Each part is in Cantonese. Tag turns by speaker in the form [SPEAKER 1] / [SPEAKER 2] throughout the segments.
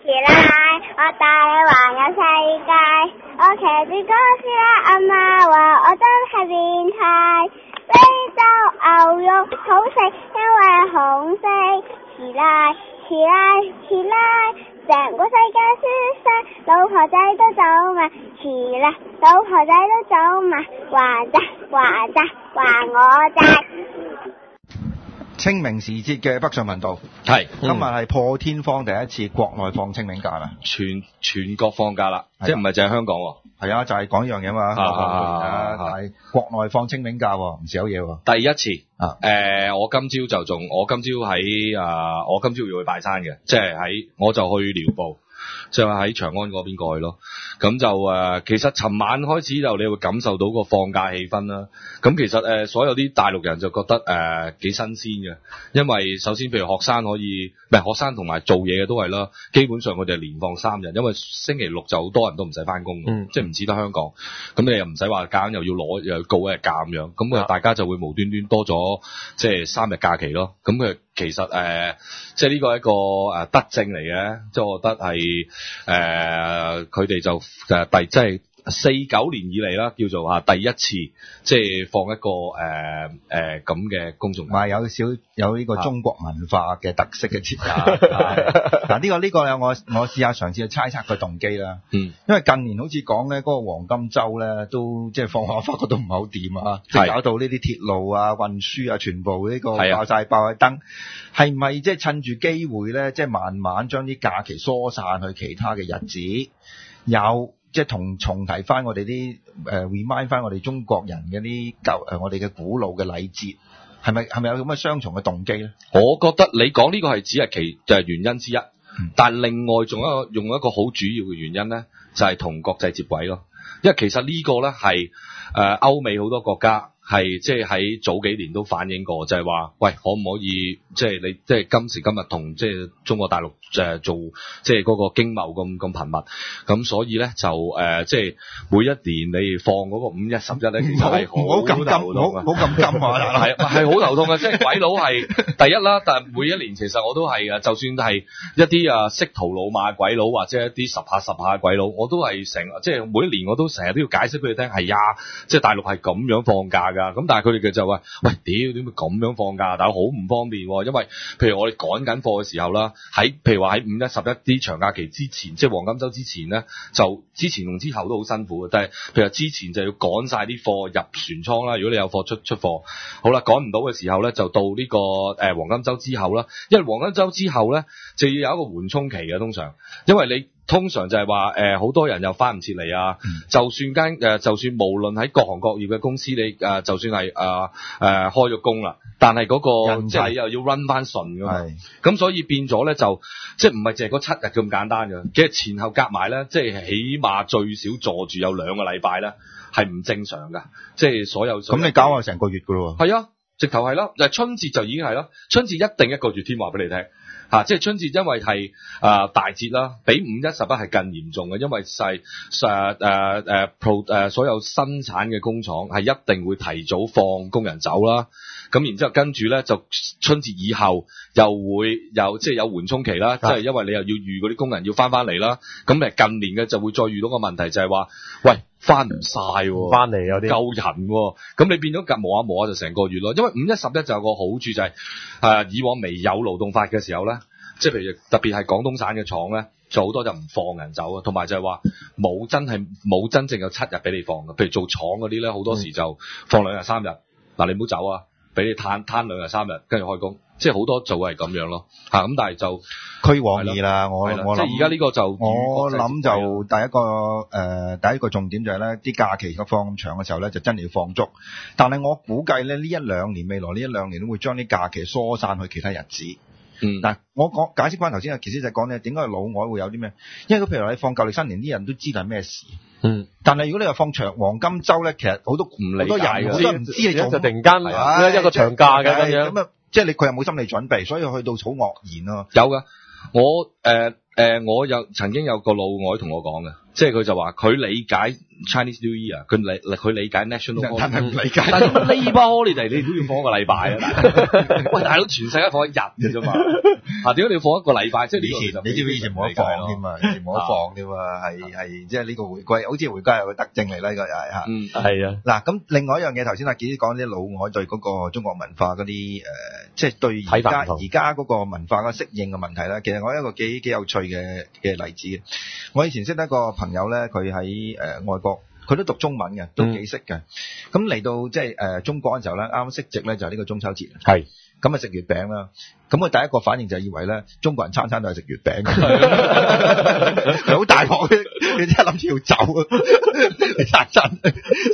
[SPEAKER 1] 起來，我帶你環遊世界。我騎住哥斯拉阿媽話我真係變態。非洲牛肉好食，因為紅色。起來，起來，起來，成個世界舒適，老婆仔都走埋。起來，老婆仔都走埋，還債，還債，還我債。
[SPEAKER 2] 清明時節嘅北上頻道，
[SPEAKER 3] 係
[SPEAKER 2] 今日係破天荒第一次國內放清明假啦，
[SPEAKER 3] 全國放假啦，即係唔係淨係香港喎？
[SPEAKER 2] 係啊，就係講一樣嘢嘛，但係國內放清明假喎，唔少嘢喎。
[SPEAKER 3] 第一次我今朝喺我今朝要去拜山嘅，即係我就去寮步。就係喺長安嗰邊過去咯，咁就其實尋晚開始就你會感受到個放假氣氛啦。咁其實所有啲大陸人就覺得幾新鮮嘅，因為首先譬如學生同埋做嘢嘅都係啦，基本上佢哋係連放3日，因為星期六就好多人都唔使翻工，即係唔似得香港，咁你又唔使話揀又要告一日假咁樣，咁大家就會無端端多咗即係3日假期咯。咁佢其實即係呢個係一個德政嚟嘅，即係我覺得係佢哋就即係49年以嚟啦，叫做第一次即係放一個咁嘅公眾假，
[SPEAKER 2] 有呢個中國文化嘅特色嘅節日。嗱呢個我試下嘗試去猜測佢動機啦。因為近年好似講咧，嗰個黃金週咧都即係放學發覺都唔係好掂啊，即係搞到呢啲鐵路啊、運輸啊，全部呢個爆晒燈，係咪即係趁住機會咧，即係慢慢將啲假期疏散去其他嘅日子，即係重提翻我哋啲remind 翻我哋中國人嘅啲我哋嘅古老嘅禮節，係咪有咁嘅雙重嘅動機咧？
[SPEAKER 3] 我覺得你講呢個係只係就係原因之一，但係另外仲用一個好主要嘅原因咧，就係同國際接軌咯。因為其實呢個咧係歐美好多國家係即係喺早幾年都反映過，就係話喂，可唔可以即係你即係今時今日同即係中國大陸做即係嗰個經貿咁頻密，咁所以咧就即係每一年你放嗰個5、1、11咧，其實係好頭痛嘅，
[SPEAKER 2] 冇咁金啊，
[SPEAKER 3] 係好頭痛嘅，即係鬼佬係第一啦，但係每一年其實我都係就算係一啲識途老馬鬼佬或者一啲十下嘅鬼佬，我都係即係每一年我都成日都要解釋俾佢聽，係呀，即係大陸係咁樣放假㗎，咁但係佢哋就話喂，屌點會咁樣放假？但係好唔方便喎，因為譬如我哋趕緊貨嘅時候啦，譬如話喺5、1、11啲長假期之前，即係黃金週之前咧，就之前同之後都好辛苦嘅。但係譬如話之前就要趕晒啲貨入船倉啦，如果你有貨出貨，好啦，趕唔到嘅時候咧，就到呢個黃金週之後啦，因為黃金週之後咧就要有一個緩衝期嘅，通常，因為你通常就係話好多人又翻唔切嚟啊，就算無論喺各行各業嘅公司，你就算係開咗工啦，但係嗰個即係又要 run 翻順㗎嘛，咁所以變咗咧就即係唔係淨係嗰7日咁簡單㗎，其實前後夾埋咧，即係起碼最少坐住有2個禮拜咧，係唔正常㗎，即係所有
[SPEAKER 2] 咁你搞我成個月㗎咯喎，
[SPEAKER 3] 係啊，直頭係啦，就係春節就已經係啦，春節一定1個月添，話俾你聽。即係春節，因為係大節啦，比5、1、11係更嚴重嘅，因為係所有生產嘅工廠係一定會提早放工人走啦。咁然之後跟住咧就春節以後又會有即係有緩衝期啦，即係因為你又要預嗰啲工人要翻嚟啦。咁近年嘅就會再遇到個問題就係話，喂，翻唔晒喎，
[SPEAKER 4] 翻嚟有啲
[SPEAKER 3] 夠人喎，咁你變咗磨下就成個月咯。因為5、1、11就有個好處就係以往未有勞動法嘅時候咧，即係譬如特別係廣東省嘅廠咧，就好多就唔放人走啊，同埋就係話冇真正有7日俾你放嘅。譬如做廠嗰啲咧，好多時就放2日3日，嗱你唔好走啊，俾你攤2日3日，跟住開工，即係好多做係咁樣咯。咁但係就
[SPEAKER 2] 趨往意啦，我諗
[SPEAKER 3] 即係而家呢個就
[SPEAKER 2] 我諗就第一個重點就係咧，啲假期放咁長嘅時候咧，就真係要放足。但係我估計咧，未來呢一兩年都會將啲假期疏散去其他日子。嗱，我解釋翻頭先阿奇師就講咧，點解老外會有啲咩？因為譬如你放舊曆新年，啲人都知道係咩事。但係如果你話放長黃金週咧，其實好多人好多唔知你做，
[SPEAKER 4] 就突然間一個長假嘅咁樣。
[SPEAKER 2] 咁即係佢又冇心理準備，所以去到好愕然咯。
[SPEAKER 3] 有噶，我我曾經有個老外同我講嘅，即係佢就話佢理解 Chinese New Year， 佢理解 National Holiday，
[SPEAKER 2] 但係唔理解。
[SPEAKER 3] 但係 Labour Holiday 你都要放一個禮拜啊！喂，大佬全世界放一日嘅啫嘛，點解你要放一個禮拜？即係呢個
[SPEAKER 2] 你知唔知以前冇得放添嘛？以前冇得放添嘛，係即係呢個回歸，好似回歸有個特徵嚟啦，呢個又係嚇。
[SPEAKER 4] 係啊。
[SPEAKER 2] 嗱，咁另外一樣嘢，頭先阿傑講啲老外對嗰個中國文化嗰啲即係對而家嗰個文化嘅適應嘅問題咧，其實我有一個幾有趣嘅例子嘅。我以前識得一個朋友咧，佢喺外國，佢都讀中文嘅，都幾識嘅。咁嚟到即係中國嘅時候咧，啱啱息夕咧就係呢個中秋節。係。咁啊食月餅啦，咁佢第一個反應就係以為咧中國人餐餐都係食月餅，好大鑊嘅，你真係諗住要走啊！你真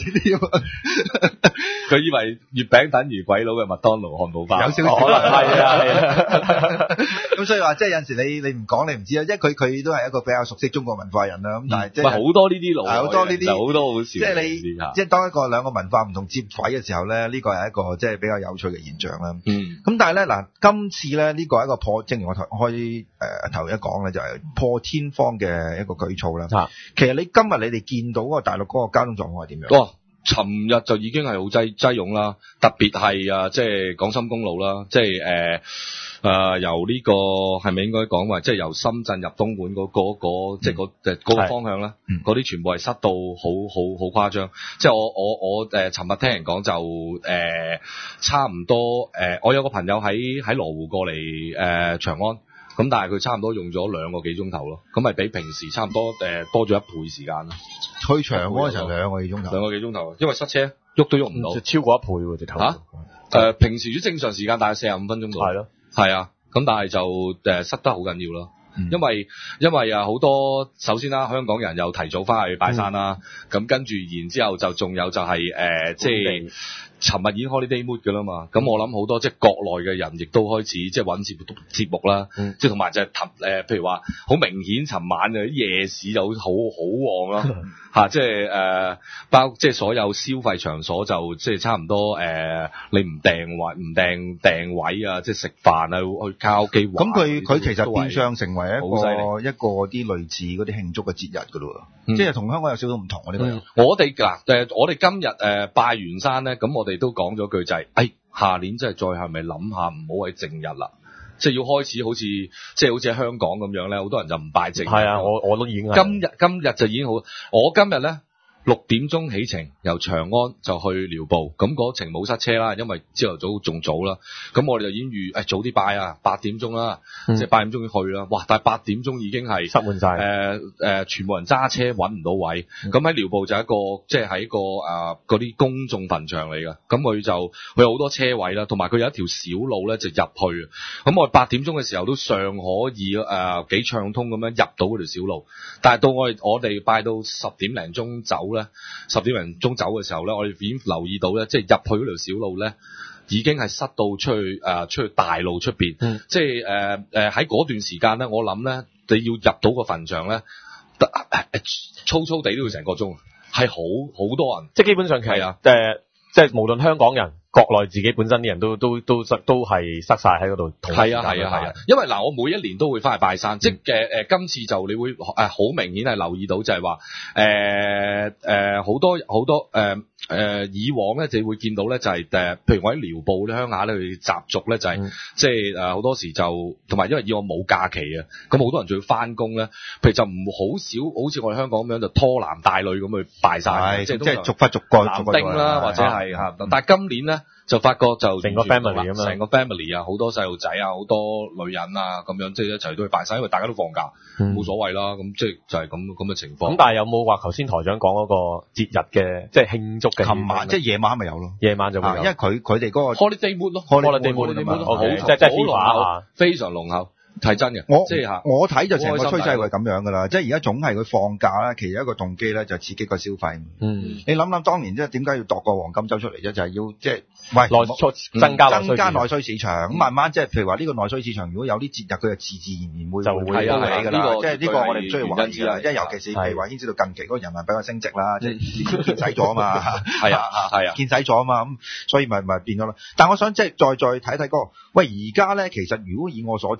[SPEAKER 3] 佢以為月餅等於鬼佬嘅麥當勞漢堡包，
[SPEAKER 2] 有少少
[SPEAKER 4] 可能係啊。
[SPEAKER 2] 咁所以話即係有陣時你唔講你唔知啊，因為佢都係一個比較熟悉中國文化人啦。咁但係即係
[SPEAKER 3] 好多呢啲老，
[SPEAKER 2] 好多呢啲
[SPEAKER 3] 好多好笑。
[SPEAKER 2] 即係你即係當兩個文化唔同接軌嘅時候咧，呢個係一個即係比較有趣嘅現象啦。咁但係咧嗱，今次咧呢個係一個正如我頭一講咧，就係破天荒嘅一個舉措啦。其實你今日你哋見到嗰個大陸嗰個交通狀況係點樣？
[SPEAKER 3] 尋日就已經係好擠擁啦，特別係即係廣深公路啦，即係由呢個係咪應該講話，即係由深圳入東莞嗰即係嗰個方向咧，嗰啲全部係塞到好誇張。即係我尋日聽人講就差唔多我有個朋友喺羅湖過嚟長安。咁但係佢差唔多用咗2個幾鐘頭咯，咁咪比平時差唔多多咗1倍時間咯。
[SPEAKER 2] 去長安嗰陣2個幾鐘頭
[SPEAKER 3] ，2個幾鐘頭，因為塞車喐都喐唔到，
[SPEAKER 4] 超過1倍喎直頭。
[SPEAKER 3] 平時啲正常時間大概45分鐘度。係咯，係啊，咁但係就塞得好緊要咯。因為好多首先啦，香港人又提早翻去拜山啦，咁跟住然之後就仲有就係即係尋日已經 holiday mood 㗎啦嘛，咁我諗好多即係國內嘅人亦都開始即係揾節目啦，即係同埋就係譬如話好明顯尋晚嘅夜市就好旺啦嚇，即係即係所有消費場所就即係差唔多你唔訂位啊，即係食飯啊去卡拉 OK 玩，
[SPEAKER 2] 咁佢其實變相成為一個啲類似嗰啲慶祝嘅節日㗎咯，即係同香港有少少唔同啊呢個。
[SPEAKER 3] 我哋今日拜完山咧，咁我哋都講咗句就係，下年真係再係咪諗下唔好喺正日啦，即係要開始好似喺香港咁樣咧，好多人就唔拜正日。係啊，我都已經今日就已經好，我今日咧6點鐘起程，由長安就去寮步，咁嗰程冇塞車啦，因為朝頭早仲早啦，咁我哋就已經早啲拜啊，8點鐘啦，即係8點鐘要去啦，哇！但係8點鐘已經係
[SPEAKER 4] 塞滿晒，
[SPEAKER 3] 全部人揸車揾唔到位，咁喺寮步就係一個即係喺個嗰啲公眾墳場嚟㗎，咁佢有好多車位啦，同埋佢有一條小路咧就入去，咁我哋8點鐘嘅時候都尚可以幾暢通咁樣入到嗰條小路，但係到我哋拜到10點零鐘走咧，10點零鐘走嘅時候咧，我哋已經留意到咧，即係入去嗰條小路咧，已經係塞到出去大路出邊，即係喺嗰段時間咧，我諗咧，你要入到個墳場咧，粗粗地都要成個鐘，係好多人，
[SPEAKER 4] 即係基本上係啊，即係無論香港人。國內自己本身啲人都係塞晒喺嗰度。
[SPEAKER 3] 係啊，因為我每一年都會翻去拜山，即係今次就你會好明顯係留意到就係話好多以往咧就會見到咧就係譬如我喺寮步啲鄉下咧，佢習俗咧就係即係好多時就同埋因為以往冇假期啊，咁好多人仲要翻工咧，譬如就唔好少好似我哋香港咁樣就拖男帶女咁去拜山，即係逐忽逐個男丁啦，或者係嚇，但係今年咧。就發覺就
[SPEAKER 4] 成個 family 咁樣，
[SPEAKER 3] 成個 family 啊，好多細路仔啊，好多女人啊，咁樣即係一齊都去拜山，因為大家都放假，冇所謂啦。咁即係就係咁嘅情況。咁但係有冇話頭先台長講嗰個節日嘅，即係慶祝嘅？
[SPEAKER 2] 琴晚即係夜晚咪有咯，
[SPEAKER 4] 夜晚就會有，
[SPEAKER 2] 因為佢哋嗰個
[SPEAKER 3] holiday mood 咯
[SPEAKER 4] ，holiday mood，即係非常
[SPEAKER 3] 非常濃厚。係真嘅，即係
[SPEAKER 2] 我睇就成個趨勢會咁樣噶啦，即係而家總係佢放假啦，其實一個動機咧就刺激個消費。你諗諗當年即係點解要度個黃金周出嚟啫？就係要即係
[SPEAKER 4] 增加
[SPEAKER 2] 內需市場，咁慢慢即係譬如話呢個內需市場，如果有啲節日，佢就自然會高起㗎啦。即係呢個我哋唔需要懷疑啦，因為尤其是譬如話牽涉到近期嗰個人民幣嘅升值啦，即係見使咗啊嘛，係啊，見使咗啊嘛，咁所以咪變咗啦。但我想即係再睇睇嗰個，喂而家咧其實如果以我所知咧，佢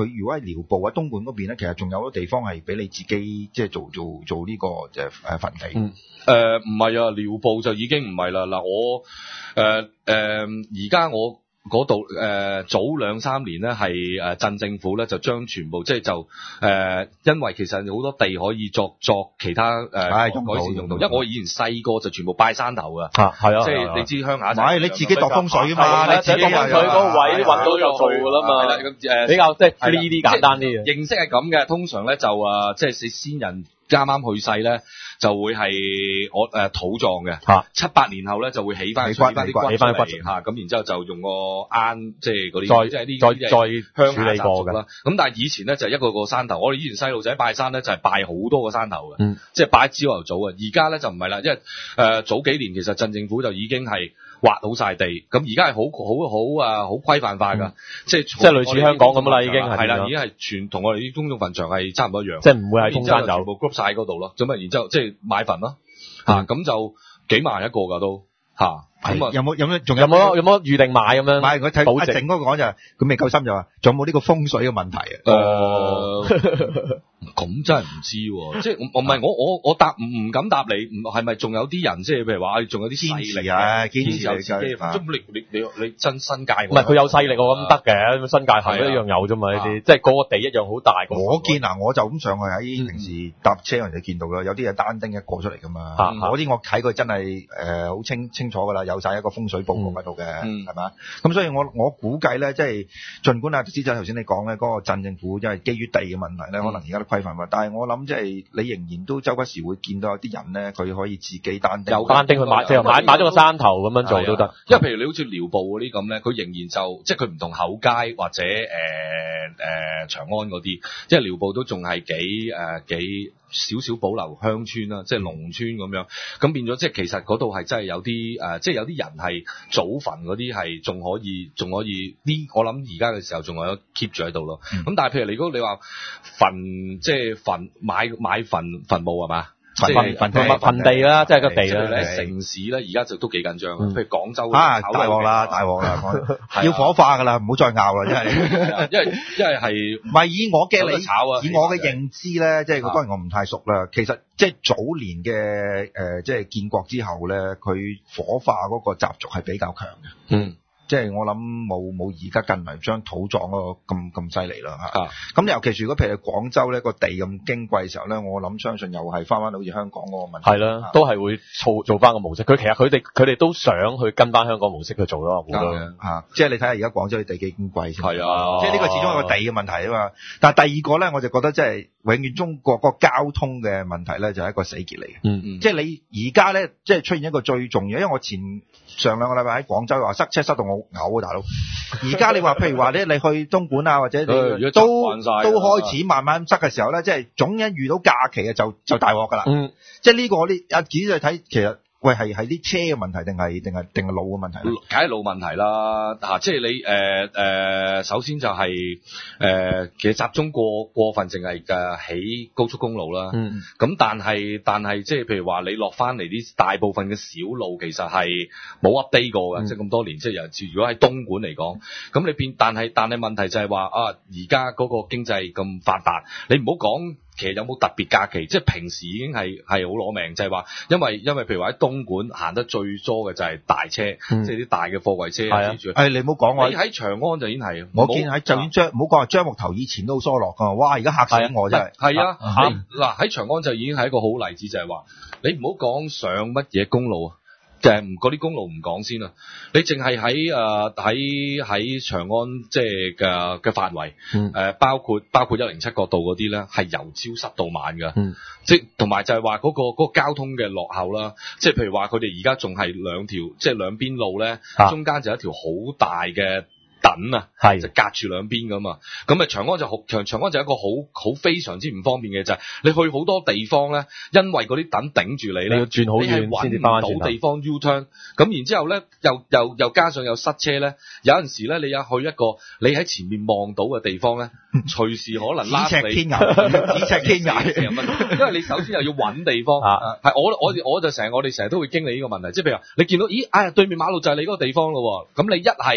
[SPEAKER 2] 如果喺寮步啊、東莞嗰邊咧，其實仲有好多地方係俾你自己即係做呢個即係墳地。
[SPEAKER 3] 唔係啊，寮步就已經唔係啦。嗱，我而家我嗰度早2-3年咧係鎮政府咧就將全部即係因為其實好多地可以作其他改善用途，因為我以前細個就全部拜山頭㗎。係啊，即係你知鄉下就
[SPEAKER 2] 你自己度風水啊嘛，你自己
[SPEAKER 4] 佢嗰個位揾到就做㗎啦嘛。比較即係呢啲簡單啲嘅
[SPEAKER 3] 形式係咁嘅，通常咧就即係先人啱啱去世咧，就會係我土葬嘅，7-8年後咧就會起翻啲骨嚇，咁然之後就用個罌即係嗰啲，即係啲再鄉下習俗啦。咁但係以前咧就一個山頭，我哋以前細路仔拜山咧就係拜好多個山頭嘅，即係拜朝頭早啊。而家咧就唔係啦，因為早幾年其實鎮政府就已經係劃好晒地，咁而家係好規範化㗎，即係類似香港咁啦，已經係啦，已經係全同我哋啲公眾墳場係差唔多一樣，即係唔會係中間有全部 group 晒嗰度咯，咁啊，然之後即係買墳咯，咁就幾萬一個㗎都嚇。咁
[SPEAKER 2] 有冇
[SPEAKER 4] 預定買咁樣？
[SPEAKER 2] 唔係，我睇阿靜嗰個講就係佢未夠深就話，仲有冇呢個風水嘅問題啊？
[SPEAKER 3] 咁真係唔知喎，即係唔係我答唔敢答你，係咪仲有啲人即係譬如話仲有啲勢力啊？堅持有自己，你真新界唔係佢有勢力我咁得嘅，新界係一樣有啫嘛呢啲，即係個地一樣好大。
[SPEAKER 2] 我見我就咁上去喺平時搭車人就見到啦，有啲係單丁一個出嚟噶嘛，嗰啲我睇佢真係好清楚㗎啦。有晒一個風水佈局喺度嘅，係嘛？咁所以我估計咧，即係儘管阿司長頭先你講咧，嗰個鎮政府即係基於地嘅問題咧，可能而家都規範化，但係我諗即係你仍然都周不時會見到有啲人咧，佢可以自己單丁去買，即係買咗個山頭咁樣做都得。
[SPEAKER 3] 因為譬如你好似寮步嗰啲咁咧，佢仍然就即係佢唔同厚街或者長安嗰啲，即係寮步都仲係幾少少保留鄉村啦，即係農村咁樣，咁變咗即係其實嗰度係真係有啲即係有啲人係祖墳嗰啲係仲可以呢，我諗而家嘅時候仲有 keep 住喺度咯。咁但係譬如如果你話即係買墳墓係嘛？墳地啦，即係個地啦。城市咧，而家就都幾緊張。譬如廣州大鑊啦，要火化㗎啦，唔好再拗啦，真係。因為係唔係以我嘅認知咧，即係當然我唔太熟啦。其實即係早年嘅即係建國之後咧，佢火化嗰個習俗係比較強嘅。即係我諗冇而家近嚟將土葬嗰個咁犀利啦嚇。咁尤其是如果譬如廣州呢個地咁矜貴嘅時候咧，我諗相信又係翻好似香港嗰個問題。係啦，
[SPEAKER 4] 都係會做翻個模式。其實佢哋都想去跟翻香港模式去做咯。
[SPEAKER 2] 即係你睇下而家廣州啲地幾矜貴先。
[SPEAKER 3] 係啊，
[SPEAKER 2] 即係呢個始終係個地嘅問題啊嘛。但係第二個咧，我就覺得即係永遠中國嗰個交通嘅問題咧，就係一個死結嚟嘅。即係你而家咧，即係出現一個最重要，因為我上兩個禮拜喺廣州話塞車塞到我嘔啊，大佬！而家你話譬如話咧，你去東莞啊，或者你都開始慢慢塞嘅時候咧，即係總一遇到假期嘅就大鑊噶啦。即係呢個阿子就睇其實。喂，係啲車嘅問題定係路嘅問題？梗
[SPEAKER 3] 係路問題啦，即係你首先就係其實集中過分淨係起高速公路啦。咁但係即係譬如話你落翻嚟啲大部分嘅小路，其實係冇 update 過嘅，即係咁多年。即係如果喺東莞嚟講，咁你但係問題就係話而家嗰個經濟咁發達，你唔好講。其實有冇特別假期？即係平時已經係好攞命，就係話，因為譬如話喺東莞行得最多嘅就係大車，即係啲大嘅貨櫃車。
[SPEAKER 2] 你唔好講我。
[SPEAKER 3] 你喺長安就已經係。
[SPEAKER 2] 我見喺就算唔好講話樟木頭以前都好疏落㗎，哇！而家嚇死我真係。
[SPEAKER 3] 係啊，嗱喺長安就已經係一個好例子，就係話你唔好講上乜嘢公路啊。嗰啲公路唔講先啦，你淨係喺長安即係嘅範圍，包括107角道嗰啲咧，係由朝塞到晚㗎，即係同埋就係話嗰個交通嘅落後啦，即係譬如話佢哋而家仲係兩條，即係兩邊路咧，中間就一條好大嘅等就隔住兩邊噶嘛，咁長安就一個好非常之唔方便嘅就係你去好多地方咧，因為嗰啲等頂住你咧，你要轉好遠先至翻到地方 U turn， 咁然之後咧又加上有塞車咧，有陣時咧你有去一個你喺前面望到嘅地方咧，隨時可能拉你
[SPEAKER 2] 咫尺天涯，
[SPEAKER 3] 因為你首先又要揾地方，係我哋成日都會經歷呢個問題，即係譬如話你見到對面馬路就係你嗰個地方咯，咁你一係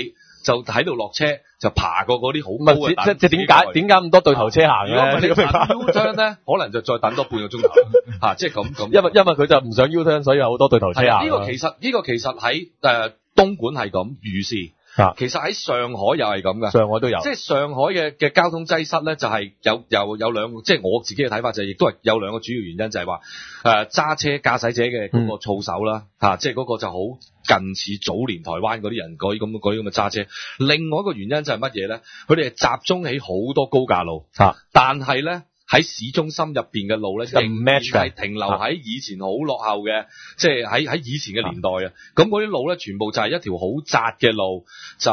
[SPEAKER 3] 就喺度落車，就爬過嗰啲好高嘅
[SPEAKER 4] 即係點解咁多對頭車行咧？
[SPEAKER 3] 如果唔係 U turn 咧，可能就再等多半個鐘頭嚇，即係咁。
[SPEAKER 4] 因為佢就唔想 U turn，所以有好多對頭車行。
[SPEAKER 3] 呢個其實喺東莞係咁，如是。其實喺上海又係咁嘅，
[SPEAKER 4] 上海都有，
[SPEAKER 3] 即係上海嘅交通擠塞咧，就係有兩個，即係我自己嘅睇法就係，亦都係有兩個主要原因，就係話揸車駕駛者嘅嗰個操守啦，即係嗰個就好近似早年台灣嗰啲人嗰啲咁嘅揸車。另外一個原因就係乜嘢咧？佢哋係集中喺好多高架路，但係咧。喺市中心入邊嘅路咧，仍然係停留喺以前好落後嘅，即係喺以前嘅年代啊。咁嗰啲路咧，全部就係一條好窄嘅路，就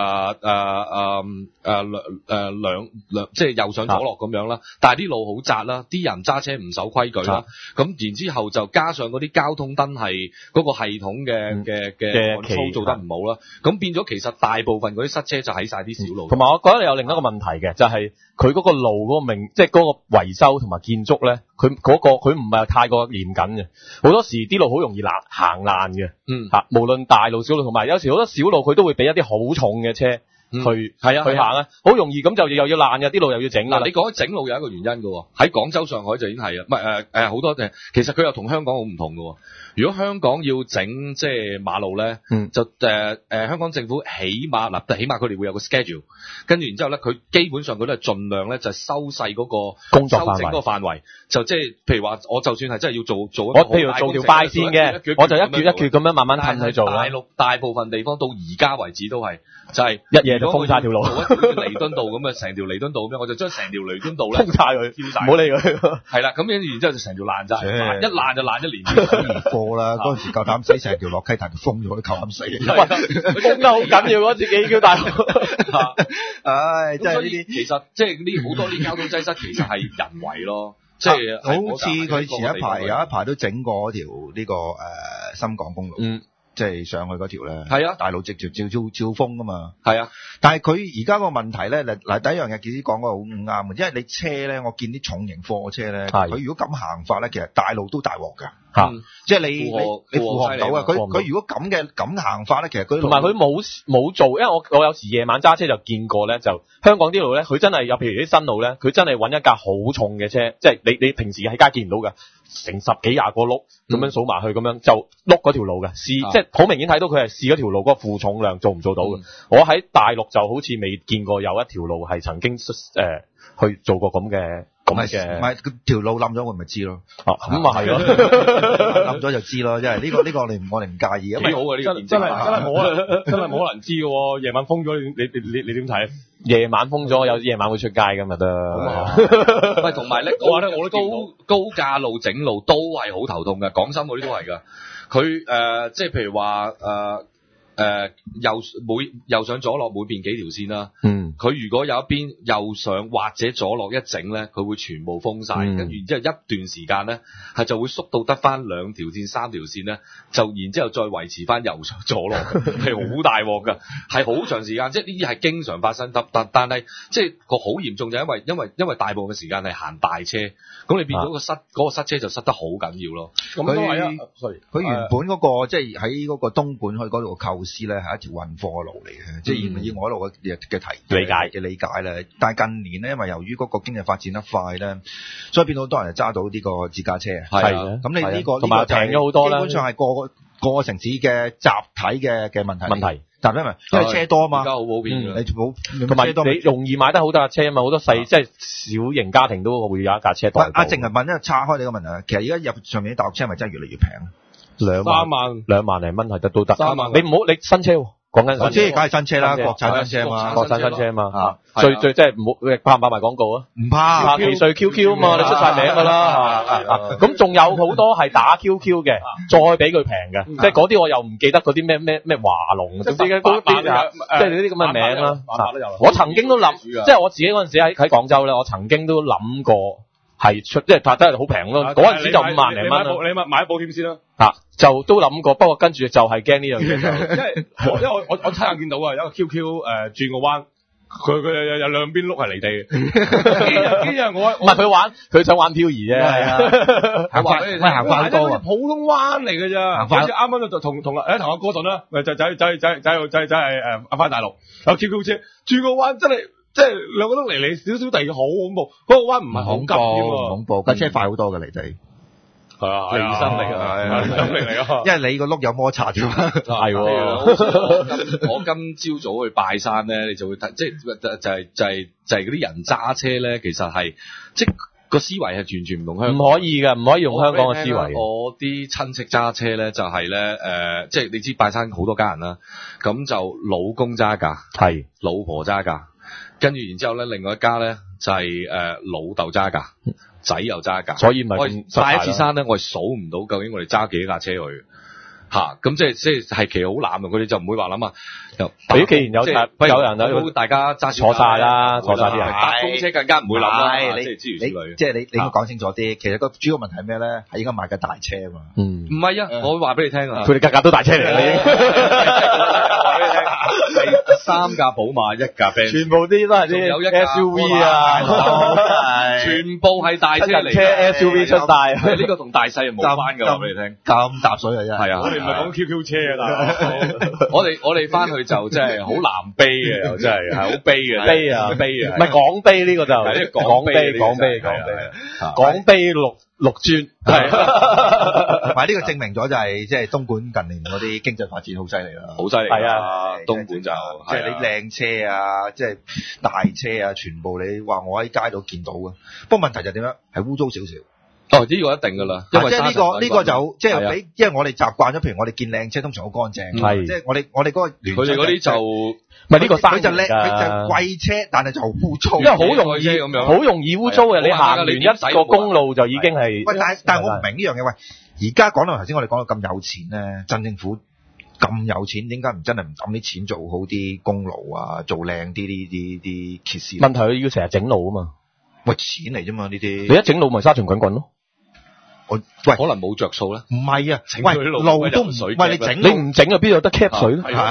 [SPEAKER 3] 兩即係右上左落咁樣啦。但係啲路好窄啦，啲人揸車唔守規矩啦。咁然之後就加上嗰啲交通燈係嗰個系統嘅操做得唔好啦。咁變咗其實大部分嗰啲塞車就喺晒啲小路。同埋我覺得有另一個問題嘅，就係佢嗰個路嗰個即係嗰個維修同埋建築咧，佢唔係太過嚴謹嘅，好多時啲路好容易行爛嘅，無論大路小路，同埋有時好多小路佢都會俾一啲好重嘅車去行啊，好容易咁就又要爛嘅，啲路又要整。嗱，你講起整路有一個原因嘅，喺廣州、上海就已經係啊，唔係好多其實佢又同香港好唔同嘅。如果香港要整即係馬路咧，就香港政府起碼佢哋會有個 schedule， 跟住然之後咧，佢基本上佢都係盡量咧就收細嗰個工作範圍，修整嗰個範圍，就即係譬如話，我就算係真係要做我譬如做條快線嘅，我就一橛一橛咁樣慢慢褪去做啦。大陸大部分地方到而家為止都係就係一夜就封晒條路，做一條彌敦道咁啊，成條彌敦道咁樣，我就將成條彌敦道咧封晒佢，唔好理佢。係啦，咁跟住然之後就成條爛晒，一爛就爛一年。
[SPEAKER 2] 啦，嗰陣時夠膽死，成條落溪潭封咗都夠膽死，
[SPEAKER 4] 封得好緊要嗰次幾叫大佬。
[SPEAKER 2] 唉，真係呢啲，
[SPEAKER 3] 其實即係呢好多啲交通擠塞，其實係人為咯，即係
[SPEAKER 2] 好似佢前一排都整過條呢個深港公路。即係上去嗰條咧，係啊，大路直接照封噶嘛，係啊。但係佢而家個問題咧，嗱第一樣嘢，傑斯講個好啱嘅，因為你車咧，我見啲重型貨車咧，佢如果咁行法咧，其實大路都大鑊㗎嚇，即係你負荷唔到啊。佢如果咁行法咧，其實佢
[SPEAKER 4] 同埋佢冇做，因為我有時夜晚揸車就見過咧，就香港啲路咧，佢真係有譬如啲新路咧，佢真係揾一架好重嘅車，即係你平時喺街見唔到㗎。成10幾20個轆咁樣數埋去，咁樣就碌嗰條路嘅試，即係好明顯睇到佢係試嗰條路嗰個負重量做唔做到嘅。我喺大陸就好似未見過有一條路係曾經去做過咁嘅。唔
[SPEAKER 2] 係條路冧咗，我咪知咯。
[SPEAKER 4] 咁啊係咯，
[SPEAKER 2] 冧咗就知咯，因為呢個我哋唔介意。
[SPEAKER 3] 幾好啊呢個電
[SPEAKER 4] 真係冇可能知嘅。夜晚封咗，你點睇？夜晚封咗，有夜晚會出街㗎嘛都。
[SPEAKER 3] 喂，同埋咧，我覺得高架路整路都係好頭痛嘅，廣深嗰啲都係㗎。佢即係譬如話右上左落每邊幾條線啦。佢如果有一邊右上或者左落一整咧，佢會全部封晒，跟住然之後一段時間咧，係就會縮到得翻2條線、3條線咧，就然之後再維持翻右上左落，係好大鑊㗎，係好長時間，即係呢啲係經常發生，但係即係個好嚴重就係因為大部分嘅時間係行大車，咁你變咗嗰個塞車就塞得好緊要咯。
[SPEAKER 2] 咁都係啊，佢原本嗰個即係喺嗰個東莞去嗰度嘅構思咧，係一條運貨嘅路嚟嘅，即係以我一路嘅理解咧，但係近年咧，因為由於嗰個經濟發展得快咧，所以變到好多人就揸到呢個自駕車。係啊，咁你呢個同埋平咗好多啦。基本上係個個城市嘅集體嘅問題。但係因為車多啊嘛，而家好普遍㗎。你同埋你容易買得好多架車啊嘛，好多細即係小型家庭都會有一架車代步。阿靜係問咧，岔開你個問題，其實而家入上面啲大陸車係咪真係越嚟越平？2萬零蚊係得都得。3萬，你唔好你新車。講緊我知，梗係新車啦，國產新車嘛，國產新車嘛，最即係唔好怕唔怕賣廣告啊？唔怕，奇瑞 QQ 啊嘛，你出晒名㗎啦。咁仲有好多係打 QQ 嘅，再俾佢平嘅，即係嗰啲我又唔記得嗰啲咩華龍，總之嗰啲即係嗰啲咁嘅名啦。我曾經都諗，即係我自己嗰陣時喺廣州咧，我曾經都諗過係出，即係拍得好平咯。嗰陣時就5萬零蚊啦。你買保險先啦。就都諗過，不過跟住就係驚呢樣嘢，因為我親眼見到啊，有一個 QQ 轉個彎，
[SPEAKER 3] 佢有兩邊碌係離地嘅。幾日我
[SPEAKER 4] 唔係佢想玩漂移啫。係啊，
[SPEAKER 3] 係話俾你聽，
[SPEAKER 2] 行翻多啊，
[SPEAKER 3] 普通灣嚟嘅咋。好似啱啱就同阿哥頓啦，咪就係翻大陸有 QQ 車轉個彎，真係即係兩個碌離少少地好恐怖。嗰個彎唔係好急添喎，
[SPEAKER 2] 恐怖，架車快好多嘅離地。
[SPEAKER 3] 係啊，係醫生嚟㗎，醫生嚟㗎。
[SPEAKER 2] 因為你個碌有摩擦啫嘛。
[SPEAKER 3] 係喎。我今朝早去拜山咧，你就會睇，即係就係嗰啲人揸車咧，其實係即係個思維係完全唔同香港。
[SPEAKER 4] 唔可以㗎，唔可以用香港嘅思維。
[SPEAKER 3] 我啲親戚揸車咧，就係咧即係你知拜山好多家人啦，咁就老公揸架，係老婆揸架，跟住然之後咧，另外一家咧就係老豆揸架。仔又揸架，
[SPEAKER 4] 所以咪
[SPEAKER 3] 我拜一次山咧，我係數唔到究竟我哋揸幾多架車去嚇，咁即係其實好濫啊！佢哋就唔會話諗啊，
[SPEAKER 4] 又既然有人
[SPEAKER 3] 都大家揸
[SPEAKER 4] 坐晒啦，坐晒啲人
[SPEAKER 3] 搭公車更加唔會諗啦，即係諸如此類。
[SPEAKER 2] 即係你應該講清楚啲，其實個主要問題係咩咧？係應該買架大車啊嘛。
[SPEAKER 3] 唔係啊，我會話俾你聽啊，
[SPEAKER 4] 佢哋架架都大車嚟嘅，已經。
[SPEAKER 3] 3架寶馬，1架 Benz，
[SPEAKER 4] 全部啲都係啲 SUV 啊，
[SPEAKER 3] 全部係大車嚟，
[SPEAKER 4] 車 SUV 出晒，
[SPEAKER 3] 呢個同大細係冇關㗎，話俾你聽。
[SPEAKER 2] 咁搭水啊，真係。
[SPEAKER 3] 係啊，我哋唔係講 QQ 車啊，大佬。我哋翻去就真係好難悲嘅，又真係好悲嘅，悲啊，
[SPEAKER 4] 唔係港悲呢個就港悲六專係，
[SPEAKER 2] 同埋呢個證明咗就係即係東莞近年嗰啲經濟發展好犀利啦，
[SPEAKER 3] 好犀利
[SPEAKER 4] 係啊，
[SPEAKER 3] 東莞就
[SPEAKER 2] 即係你靚車啊，即係大車啊，全部你話我喺街度見到嘅。不過問題就點樣？係污糟少少。
[SPEAKER 3] 哦，呢個一定㗎啦，因為
[SPEAKER 2] 即係呢個就即係比，因為我哋習慣咗，譬如我哋見靚車通常好乾淨，係即係我哋嗰個聯
[SPEAKER 3] 佢哋嗰啲就
[SPEAKER 4] 唔係呢個
[SPEAKER 2] 佢就叻，佢就貴車，但係就好污糟，
[SPEAKER 4] 因為好容易污糟嘅。你行完一個公路就已經係。
[SPEAKER 2] 喂，但係我唔明呢樣嘢。喂，而家講到頭先，我哋講到咁有錢咧，鎮政府咁有錢，點解唔真係唔抌啲錢做好啲公路啊，做靚啲呢啲設施？
[SPEAKER 4] 問題佢要成日整路啊嘛。
[SPEAKER 2] 喂，錢嚟啫嘛呢啲。
[SPEAKER 4] 你一整路咪沙塵滾滾咯。
[SPEAKER 2] 喂，
[SPEAKER 3] 可能冇着數咧。
[SPEAKER 2] 唔係啊，喂，路都唔喂，
[SPEAKER 4] 你唔整啊，邊有得 cap 水咧？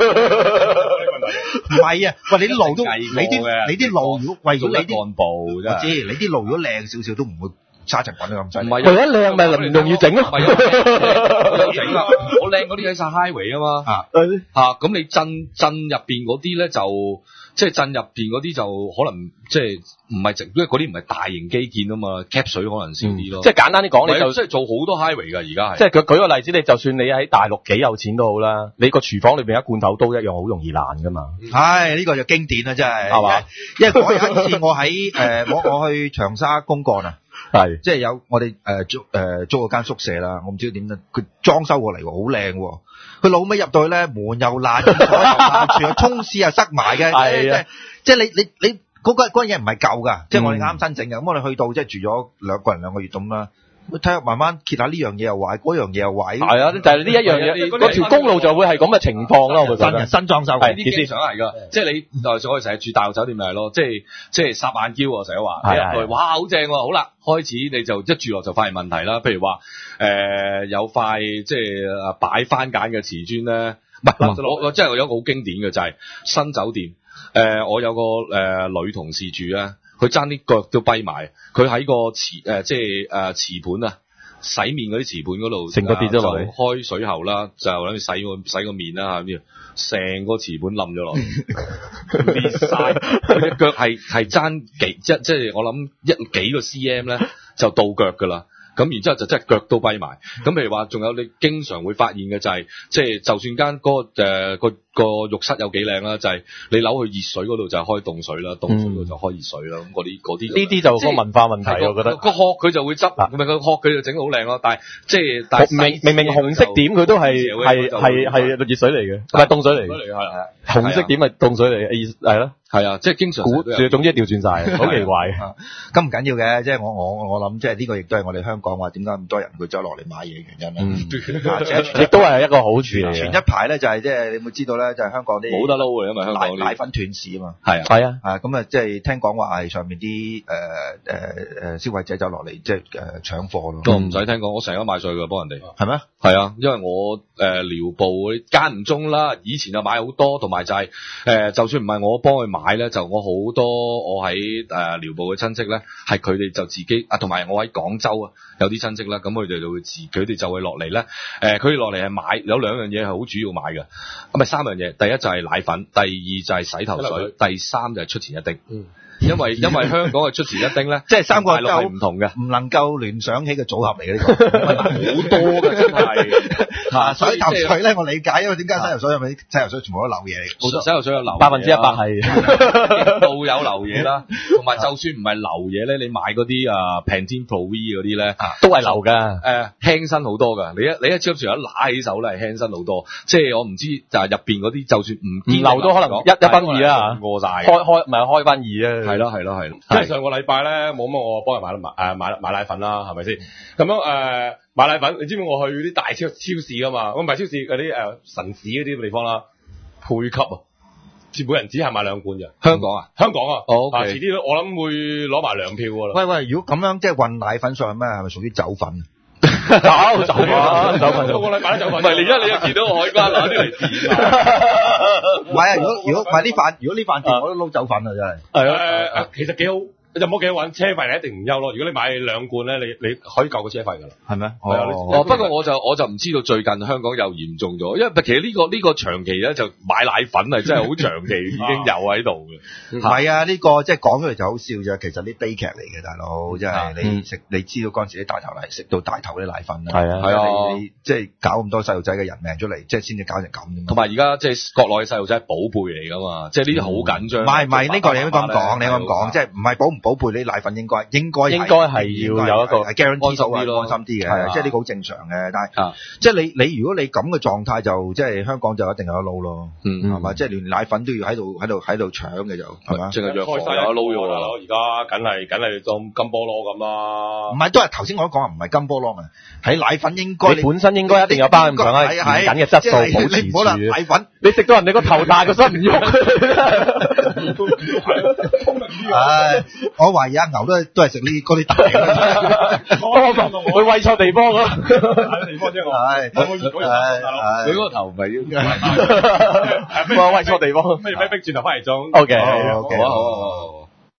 [SPEAKER 2] 唔係啊，喂，你啲路都你啲路如果為咗你啲
[SPEAKER 3] 幹部啫，
[SPEAKER 2] 我知你啲路如果靚少少都唔會沙塵滾到咁滯。
[SPEAKER 3] 唔係，
[SPEAKER 4] 為咗靚咪唔容易整咯。
[SPEAKER 3] 我有整啊，我靚嗰啲喺晒 highway 啊嘛。咁你鎮入邊嗰啲咧就。即係鎮入邊嗰啲就可能即係唔係因為嗰啲唔係大型基建啊嘛 ，cap 水可能少啲咯。即係簡單啲講，你就即係做好多 highway 㗎，而家係。即係佢舉個例子，你就算你喺大陸幾有錢都好啦，你個廚房裏邊一罐頭刀一樣好容易爛㗎嘛。
[SPEAKER 2] 唉，呢個就經典啦，真係。係嘛？因為嗰有一次我喺我去長沙公幹啊，係即係有我哋租嗰間宿舍啦，我唔知點咧，佢裝修過嚟喎，好靚喎。佢老尾入到去咧，門又爛，廁所又爛，全部沖廁又塞埋嘅。係啊，即係你嗰個嘢唔係舊㗎，即係我哋啱新整嘅。咁我哋去到即係住咗2個月咁啦。睇下慢慢揭下呢樣嘢又壞，嗰樣嘢又壞。係啊，就係呢一樣嘢，嗰條公路就會係咁嘅情況咯。我覺得新裝修係啲經常係㗎，即係你我哋成日住大陸酒店咪係咯，即係霎眼嬌啊，成日話你入去，哇好正喎，好啦，開始你就一住落就發現問題啦。譬如話有塊即係擺番梘嘅瓷磚咧，唔係我即係有一個好經典嘅就係新酒店，我有個女同事住咧。佢爭啲腳都跛埋，佢喺個瓷盤啊，洗面嗰啲瓷盤嗰度，成個跌咗落嚟，開水喉啦，就諗住洗個面啦咁樣，成個瓷盤冧咗落嚟，裂晒，佢隻腳係爭即係我諗幾個 cm 咧就到腳噶啦。咁然之後就真係腳都跛埋。咁譬如話，仲有你經常會發現嘅就係，即係就算間嗰個浴室有幾靚啦，就係你扭去熱水嗰度就係開凍水啦，凍水嗰度就開熱水啦。咁嗰啲呢啲就個文化問題，我覺得個殼佢就會執，唔係個殼佢就整好靚咯。但係即係明明紅色點佢都係熱水嚟嘅，唔係凍水嚟嘅，係紅色點係凍水嚟嘅，係咯。係啊，即係經常總之調轉晒，好奇怪。咁唔緊要嘅，即係我諗，即係呢個亦都係我哋香港話點解咁多人會走落嚟買嘢嘅原因啦。亦都係一個好處嚟嘅。前一排咧就係即係你有冇知道咧，就係香港啲冇得撈嘅，因為香港奶粉斷市啊嘛。係啊，咁啊即係聽講話係上面啲消費者走落嚟即係搶貨咯。都唔使聽講，我成日都買上去㗎，幫人哋。係咩？係啊，因為我寮部嗰啲間唔中啦，以前就買好多，同埋就係就算唔係我幫佢買
[SPEAKER 3] 買咧，就我好多我喺寮步嘅親戚咧，係佢哋就自己同埋我喺廣州啊有啲親戚啦，咁佢哋就會佢哋就會落嚟咧，佢哋落嚟係買有兩樣嘢係好主要買嘅，唔係三樣嘢，第一就係奶粉，第二就係洗頭水，第三就係出前一丁。因為香港嘅出前一丁咧，
[SPEAKER 2] 即係三個
[SPEAKER 3] 係唔同嘅，
[SPEAKER 2] 唔能夠聯想起嘅組合嚟嘅呢個，
[SPEAKER 3] 好多嘅真係。
[SPEAKER 2] 洗頭水咧，我理解，因為點解洗頭水係咪洗頭水全部都流嘢嚟？
[SPEAKER 3] 洗頭水有流嘢
[SPEAKER 4] 100%係
[SPEAKER 3] 度有流嘢啦，同埋就算唔係流嘢咧，你買嗰啲Pantene Pro V 嗰啲咧，
[SPEAKER 4] 都係流㗎。
[SPEAKER 3] 輕身好多㗎。你一超市一拿起手咧，係輕身好多。即係我唔知就係入邊嗰啲，就算唔
[SPEAKER 4] 流都可能一分二啦，
[SPEAKER 3] 過晒。
[SPEAKER 4] 開翻二啊。
[SPEAKER 3] 係咯。
[SPEAKER 5] 即係上個禮拜咧，冇乜我幫人買奶粉啦，係咪先？咁樣買奶粉，你知唔知我去啲大超市噶嘛？我唔係超市嗰啲神市嗰啲地方啦，配給啊，每人只係買2罐啫。
[SPEAKER 3] 香港啊？
[SPEAKER 5] 香港啊？
[SPEAKER 3] 哦，
[SPEAKER 5] 遲啲我諗會攞埋糧票㗎啦。
[SPEAKER 2] 喂，如果咁樣即係運奶粉上去咩？係咪屬於走粉？
[SPEAKER 5] 走粉，個禮拜都走粉。唔係，你又見到個海關攞啲嚟試啊？
[SPEAKER 2] 唔係啊！如果唔係呢飯，如果呢飯店我都撈走粉啊！真係。
[SPEAKER 5] 係其實幾好。就冇幾好揾，車費你一定唔憂咯。如果你買2罐咧，你可以夠個車費㗎啦。
[SPEAKER 2] 係咩？
[SPEAKER 3] 不過我就唔知道最近香港又嚴重咗，因為其實呢個長期咧就買奶粉係真係好長期已經有喺度嘅。
[SPEAKER 2] 唔係啊，呢個即係講出嚟就好笑啫，其實啲悲劇嚟嘅，大佬，即係你知道嗰陣時啲大頭奶食到大頭啲奶粉啦。
[SPEAKER 4] 係啊，
[SPEAKER 2] 你即係搞咁多細路仔嘅人命出嚟，即係先至搞成咁。
[SPEAKER 3] 同埋而家即係國內嘅細路仔係寶貝嚟㗎嘛，即係呢啲好緊張。
[SPEAKER 2] 唔係呢個你咁講，你咁講，即係唔係寶貝啲奶粉應該
[SPEAKER 4] 係要有一個
[SPEAKER 2] guarantee 到安心啲嘅，即係呢個好正常嘅。但係即係你如果你咁嘅狀態就即係香港就一定有得撈咯，係咪？即係連奶粉都要喺度搶嘅就係嘛？
[SPEAKER 3] 即係藥房有得撈㗎啦！
[SPEAKER 5] 而家梗係當金菠蘿咁啦。
[SPEAKER 2] 唔係都係頭先我都講唔係金菠蘿嘛，喺奶粉應該
[SPEAKER 4] 你本身應該一定有包咁上下嚴謹嘅質素保持住。
[SPEAKER 2] 你唔好啦，奶粉
[SPEAKER 4] 你食到人哋個頭大個身唔喐。
[SPEAKER 2] 我懷疑阿牛都係食呢嗰啲大嘅，
[SPEAKER 4] 佢喂錯地方咯，
[SPEAKER 5] 地方啫我。
[SPEAKER 3] 佢嗰個頭唔係應該
[SPEAKER 4] 喂錯地方，
[SPEAKER 5] 不如逼轉頭翻嚟種。
[SPEAKER 4] OK，
[SPEAKER 3] 好啊。